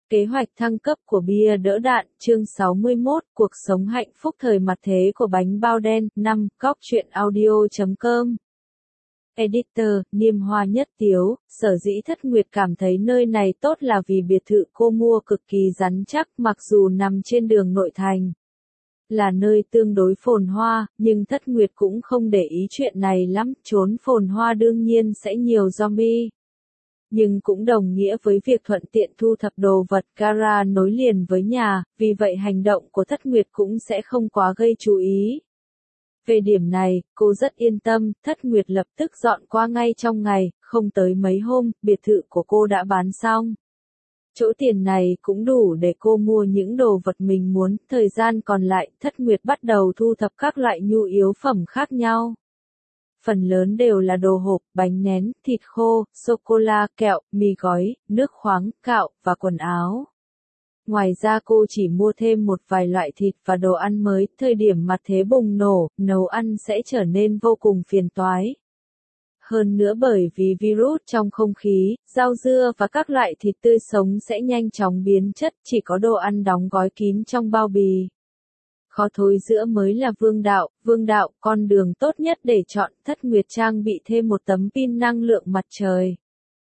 Kế hoạch thăng cấp của bia đỡ đạn, chương 61, cuộc sống hạnh phúc thời mặt thế của bánh bao đen, 5, góc truyện audio.com. Editor, Niêm Hoa Nhất Tiếu, sở dĩ Thất Nguyệt cảm thấy nơi này tốt là vì biệt thự cô mua cực kỳ rắn chắc mặc dù nằm trên đường nội thành. Là nơi tương đối phồn hoa, nhưng Thất Nguyệt cũng không để ý chuyện này lắm, trốn phồn hoa đương nhiên sẽ nhiều zombie. Nhưng cũng đồng nghĩa với việc thuận tiện thu thập đồ vật gara nối liền với nhà, vì vậy hành động của Thất Nguyệt cũng sẽ không quá gây chú ý. Về điểm này, cô rất yên tâm, Thất Nguyệt lập tức dọn qua ngay trong ngày, không tới mấy hôm, biệt thự của cô đã bán xong. Chỗ tiền này cũng đủ để cô mua những đồ vật mình muốn, thời gian còn lại, Thất Nguyệt bắt đầu thu thập các loại nhu yếu phẩm khác nhau. Phần lớn đều là đồ hộp, bánh nén, thịt khô, sô-cô-la, kẹo, mì gói, nước khoáng, gạo, và quần áo. Ngoài ra cô chỉ mua thêm một vài loại thịt và đồ ăn mới, thời điểm mặt thế bùng nổ, nấu ăn sẽ trở nên vô cùng phiền toái. Hơn nữa bởi vì virus trong không khí, rau dưa và các loại thịt tươi sống sẽ nhanh chóng biến chất, chỉ có đồ ăn đóng gói kín trong bao bì. Khó thối giữa mới là vương đạo, con đường tốt nhất để chọn. Thất Nguyệt trang bị thêm một tấm pin năng lượng mặt trời.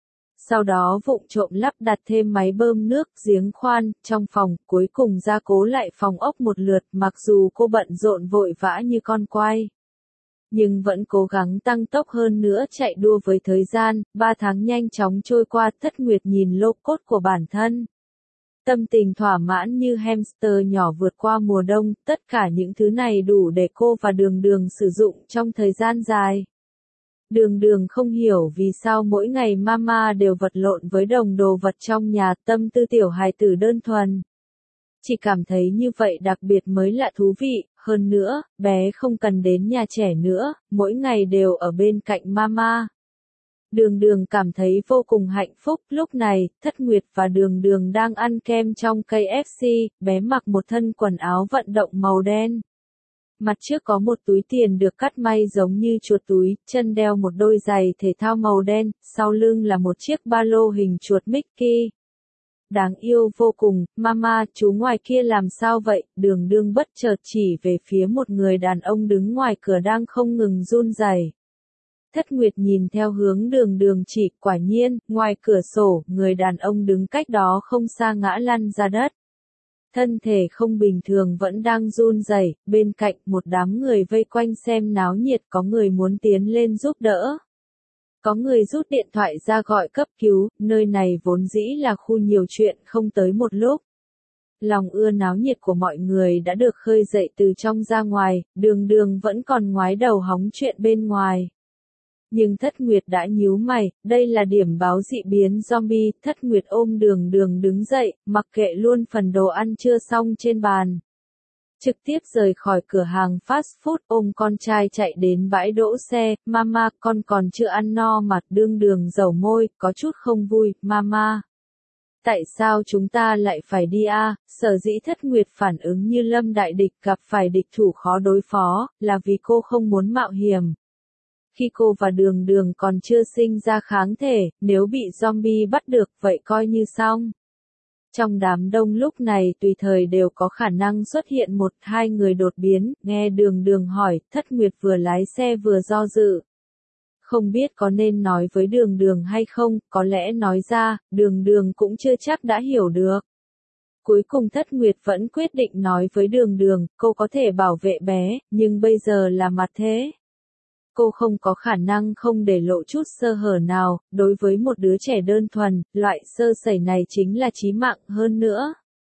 Sau đó vụng trộm lắp đặt thêm máy bơm nước, giếng khoan, trong phòng, cuối cùng gia cố lại phòng ốc một lượt, mặc dù cô bận rộn vội vã như con quay. Nhưng vẫn cố gắng tăng tốc hơn nữa chạy đua với thời gian, 3 tháng nhanh chóng trôi qua, Thất Nguyệt nhìn lô cốt của bản thân. Tâm tình thỏa mãn như hamster nhỏ vượt qua mùa đông, tất cả những thứ này đủ để cô và Đường Đường sử dụng trong thời gian dài. Đường Đường không hiểu vì sao mỗi ngày mama đều vật lộn với đống đồ vật trong nhà, tâm tư tiểu hài tử đơn thuần. Chỉ cảm thấy như vậy đặc biệt mới lạ thú vị, hơn nữa, bé không cần đến nhà trẻ nữa, mỗi ngày đều ở bên cạnh mama. Đường Đường cảm thấy vô cùng hạnh phúc, lúc này, Thất Nguyệt và Đường Đường đang ăn kem trong KFC, bé mặc một thân quần áo vận động màu đen. Mặt trước có một túi tiền được cắt may giống như chuột túi, chân đeo một đôi giày thể thao màu đen, sau lưng là một chiếc ba lô hình chuột Mickey. Đáng yêu vô cùng, mama, chú ngoài kia làm sao vậy? Đường Đường bất chợt chỉ về phía một người đàn ông đứng ngoài cửa đang không ngừng run rẩy. Thất Nguyệt nhìn theo hướng Đường Đường chỉ, quả nhiên, ngoài cửa sổ, người đàn ông đứng cách đó không xa ngã lăn ra đất. Thân thể không bình thường vẫn đang run rẩy, bên cạnh một đám người vây quanh xem náo nhiệt, có người muốn tiến lên giúp đỡ. Có người rút điện thoại ra gọi cấp cứu, nơi này vốn dĩ là khu nhiều chuyện không tới một lúc. Lòng ưa náo nhiệt của mọi người đã được khơi dậy từ trong ra ngoài, Đường Đường vẫn còn ngoái đầu hóng chuyện bên ngoài. Nhưng Thất Nguyệt đã nhíu mày, đây là điểm báo dị biến zombie, Thất Nguyệt ôm Đường Đường đứng dậy, mặc kệ luôn phần đồ ăn chưa xong trên bàn. Trực tiếp rời khỏi cửa hàng fast food, ôm con trai chạy đến bãi đỗ xe, mama, con còn chưa ăn no mà. Đường Đường dầu môi, có chút không vui, mama. Tại sao chúng ta lại phải đi à? Sở dĩ Thất Nguyệt phản ứng như lâm đại địch gặp phải địch thủ khó đối phó, là vì cô không muốn mạo hiểm. Khi cô và Đường Đường còn chưa sinh ra kháng thể, nếu bị zombie bắt được vậy coi như xong. Trong đám đông lúc này tùy thời đều có khả năng xuất hiện một, hai người đột biến, nghe Đường Đường hỏi, Thất Nguyệt vừa lái xe vừa do dự. Không biết có nên nói với Đường Đường hay không, có lẽ nói ra, Đường Đường cũng chưa chắc đã hiểu được. Cuối cùng Thất Nguyệt vẫn quyết định nói với Đường Đường, cô có thể bảo vệ bé, nhưng bây giờ là mặt thế. Cô không có khả năng không để lộ chút sơ hở nào, đối với một đứa trẻ đơn thuần, loại sơ sẩy này chính là chí mạng hơn nữa.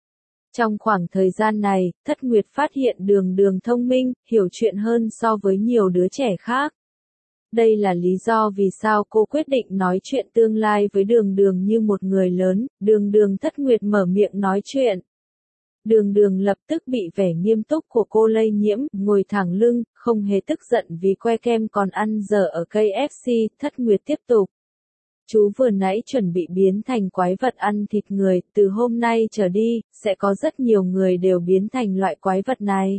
Trong khoảng thời gian này, Thất Nguyệt phát hiện Đường Đường thông minh, hiểu chuyện hơn so với nhiều đứa trẻ khác. Đây là lý do vì sao cô quyết định nói chuyện tương lai với Đường Đường như một người lớn. Đường Đường Thất Nguyệt mở miệng nói chuyện. Đường Đường lập tức bị vẻ nghiêm túc của cô lây nhiễm, ngồi thẳng lưng, không hề tức giận vì que kem còn ăn dở ở KFC. Thất Nguyệt tiếp tục. Chú vừa nãy chuẩn bị biến thành quái vật ăn thịt người, từ hôm nay trở đi, sẽ có rất nhiều người đều biến thành loại quái vật này.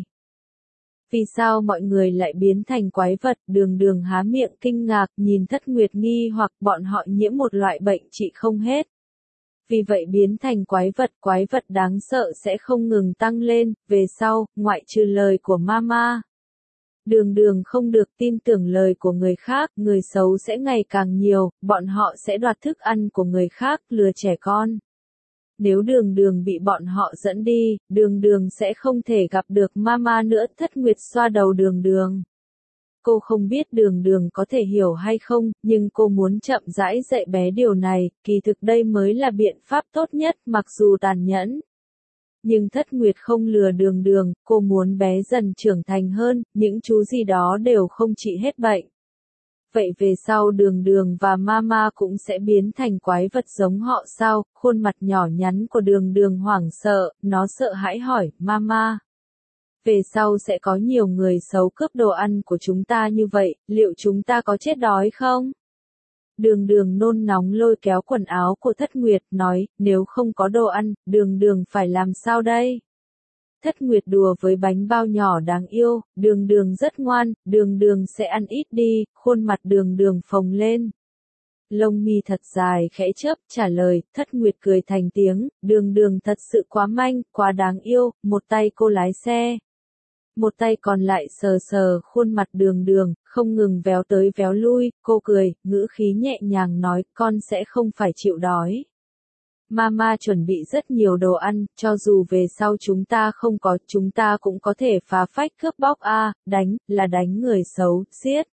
Vì sao mọi người lại biến thành quái vật? Đường Đường há miệng kinh ngạc, nhìn Thất Nguyệt nghi hoặc bọn họ nhiễm một loại bệnh trị không hết. Vì vậy biến thành quái vật đáng sợ sẽ không ngừng tăng lên, về sau, ngoại trừ lời của mama. Đường đường không được tin tưởng lời của người khác, người xấu sẽ ngày càng nhiều, bọn họ sẽ đoạt thức ăn của người khác, lừa trẻ con. Nếu đường đường bị bọn họ dẫn đi, đường đường sẽ không thể gặp được mama nữa. Thất Nguyệt xoa đầu đường đường. Cô không biết đường đường có thể hiểu hay không, nhưng cô muốn chậm rãi dạy bé điều này, kỳ thực đây mới là biện pháp tốt nhất mặc dù tàn nhẫn. Nhưng Thất Nguyệt không lừa đường đường, cô muốn bé dần trưởng thành hơn, những chú gì đó đều không trị hết bệnh. Vậy về sau đường đường và mama cũng sẽ biến thành quái vật giống họ sao? Khuôn mặt nhỏ nhắn của đường đường hoảng sợ, nó sợ hãi hỏi, mama. Về sau sẽ có nhiều người xấu cướp đồ ăn của chúng ta như vậy, liệu chúng ta có chết đói không? Đường đường nôn nóng lôi kéo quần áo của Thất Nguyệt, nói, nếu không có đồ ăn, đường đường phải làm sao đây? Thất Nguyệt đùa với bánh bao nhỏ đáng yêu, đường đường rất ngoan, đường đường sẽ ăn ít đi, khuôn mặt đường đường phồng lên. Lông mi thật dài khẽ chớp, trả lời, Thất Nguyệt cười thành tiếng, đường đường thật sự quá manh, quá đáng yêu, một tay cô lái xe. Một tay còn lại sờ sờ khuôn mặt đường đường, không ngừng véo tới véo lui, cô cười, ngữ khí nhẹ nhàng nói, con sẽ không phải chịu đói. Mama chuẩn bị rất nhiều đồ ăn, cho dù về sau chúng ta không có, chúng ta cũng có thể phá phách cướp bóc đánh, là đánh người xấu, giết.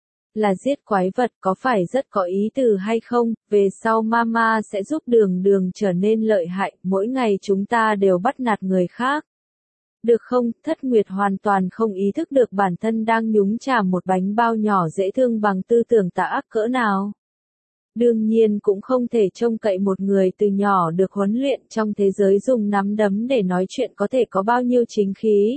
Là giết quái vật có phải rất có ý từ hay không, về sau mama sẽ giúp đường đường trở nên lợi hại, mỗi ngày chúng ta đều bắt nạt người khác. Được không? Thất Nguyệt hoàn toàn không ý thức được bản thân đang nhúng chà một bánh bao nhỏ dễ thương bằng tư tưởng tà ác cỡ nào. Đương nhiên cũng không thể trông cậy một người từ nhỏ được huấn luyện trong thế giới dùng nắm đấm để nói chuyện có thể có bao nhiêu chính khí.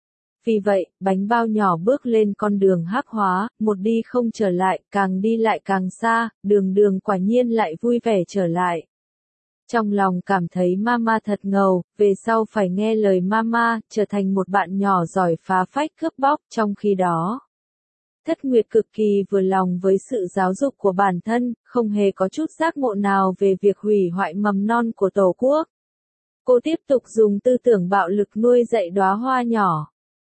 Vì vậy, bánh bao nhỏ bước lên con đường hắc hóa, một đi không trở lại, càng đi lại càng xa, đường đường quả nhiên lại vui vẻ trở lại. Trong lòng cảm thấy mama thật ngầu, về sau phải nghe lời mama, trở thành một bạn nhỏ giỏi phá phách cướp bóc, trong khi đó. Thất Nguyệt cực kỳ vừa lòng với sự giáo dục của bản thân, không hề có chút giác ngộ nào về việc hủy hoại mầm non của Tổ quốc. Cô tiếp tục dùng tư tưởng bạo lực nuôi dạy đóa hoa nhỏ.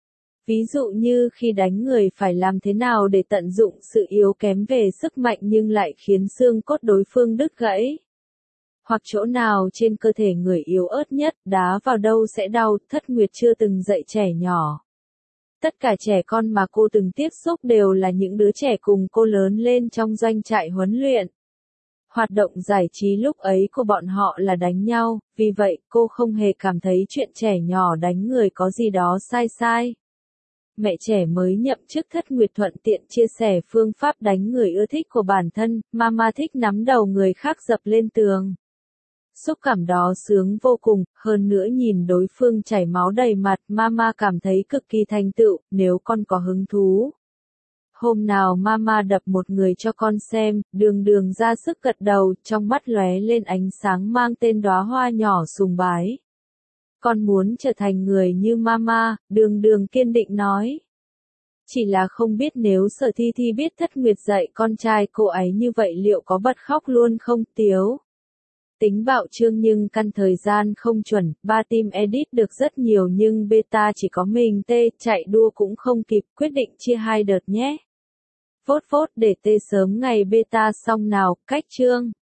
Ví dụ như khi đánh người phải làm thế nào để tận dụng sự yếu kém về sức mạnh nhưng lại khiến xương cốt đối phương đứt gãy. Hoặc chỗ nào trên cơ thể người yếu ớt nhất, đá vào đâu sẽ đau, Thất Nguyệt chưa từng dạy trẻ nhỏ. Tất cả trẻ con mà cô từng tiếp xúc đều là những đứa trẻ cùng cô lớn lên trong doanh trại huấn luyện. Hoạt động giải trí lúc ấy của bọn họ là đánh nhau, vì vậy cô không hề cảm thấy chuyện trẻ nhỏ đánh người có gì đó sai. Mẹ trẻ mới nhậm chức Thất Nguyệt thuận tiện chia sẻ phương pháp đánh người ưa thích của bản thân, mama thích nắm đầu người khác dập lên tường. Xúc cảm đó sướng vô cùng, hơn nữa nhìn đối phương chảy máu đầy mặt, mama cảm thấy cực kỳ thành tựu, nếu con có hứng thú. Hôm nào mama đập một người cho con xem, đường đường ra sức gật đầu, trong mắt lóe lên ánh sáng mang tên đóa hoa nhỏ sùng bái. Con muốn trở thành người như mama, đường đường kiên định nói. Chỉ là không biết nếu Sở Thi Thi biết Thất Nguyệt dạy con trai cô ấy như vậy liệu có bật khóc luôn không? Tiếu. Tính bạo chương nhưng căn thời gian không chuẩn, 3 team edit được rất nhiều nhưng beta chỉ có mình T, chạy đua cũng không kịp, quyết định chia 2 đợt nhé. Vote để T sớm ngày beta xong nào, cách chương.